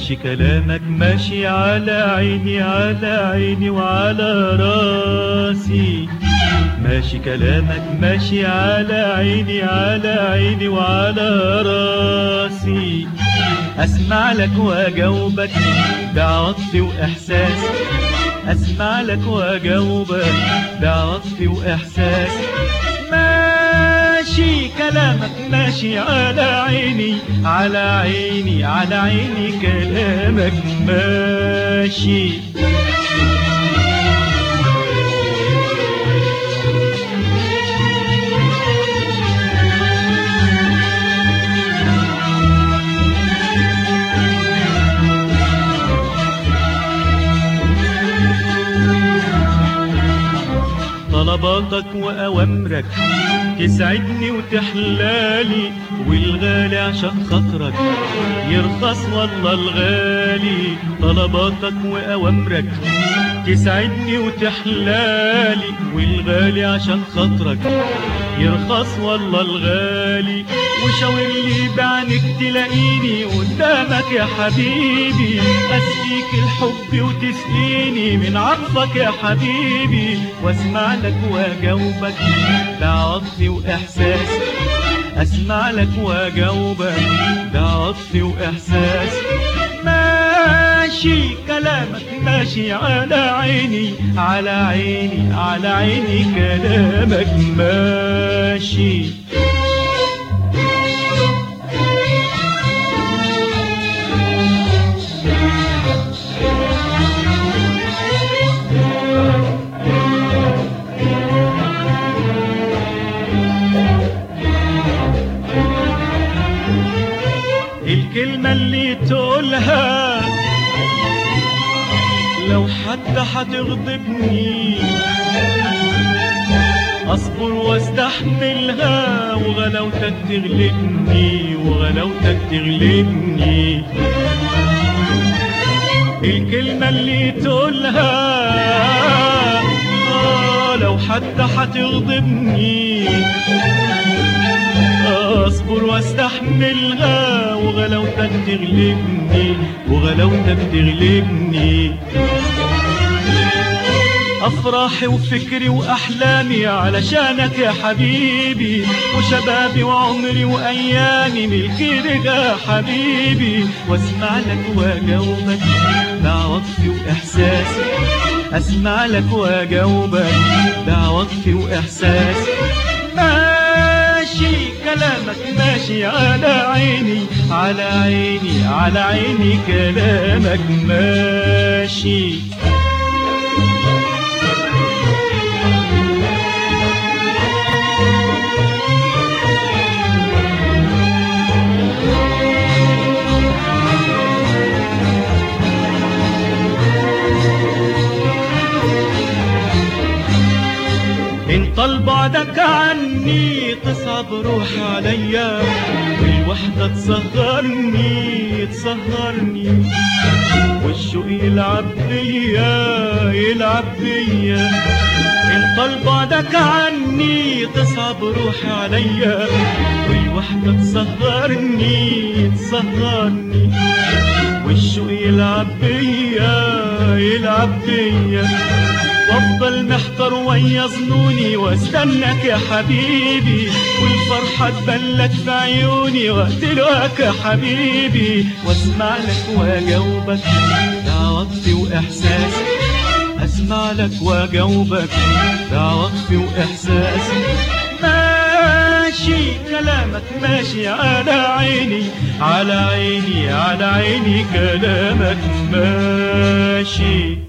ماشي كلامك ماشي على عيني على عيني وعلى راسي. ماشي كلامك ماشي على عيني على عيني وعلى راسي. اسمع لك واجاوبك بعطف واحساس. اسمع لك واجاوبك بعطف واحساس. ماشي كلامك ماشي على عيني على عيني على عيني كلامك ماشي. طلباتك وأوامرك تسعدني وتحلالي، والغالي عشان خاطرك يرخص والله الغالي. طلباتك وأوامرك تسعدني وتحلالي، والغالي عشان خاطرك يرخص والله الغالي. وشاور لي بعينك تلاقيني قدامك يا حبيبي، اسقيك الحب وتسقيني من عطفك يا حبيبي. واسمع لك واجاوبك بعطف واحساس. اسمع لك واجاوبك بعطف واحساس. ماشي كلامك ماشي على عيني على عيني على عيني كلامك ماشي. الكلمة اللي تقولها لو حتى هتغضبني اصبر واستحملها، وغلاوتك تغلبني وغلاوتك تغلبني. الكلمة اللي تقولها لو حتى هتغضبني اصبر واستحملها، وغلاوتك تغلبني وغلاوتك تغلبني. افراحي وفكري واحلامي علشانك يا حبيبي، وشبابي وعمري وايامي ملكي يا حبيبي. واسمع لك واجاوبك بعطف واحساس. اسمع لك واجاوبك بعطف واحساس. ماشي كلامك ماشي على عيني على عيني على عيني كلامك ماشي. إن طال بعدك عني تصعب روحي عليا، والوحدة تسهرني تسهرني، والشوق يلعب بيا يلعب بيا. إن طال بعدك عني تصعب روحي عليا، والوحدة تسهرني تسهرني، والشوق يلعب بيا يلعب بيا. وافضل محتار ويا ظنوني واستناك يا حبيبي، والفرحة تبلت في عيوني واقتلك يا حبيبي. واسمع لك واجاوبك بعطف واحساس. اسمع لك واجاوبك بعطف واحساس. ماشي كلامك ماشي على عيني على عيني على عيني كلامك ماشي.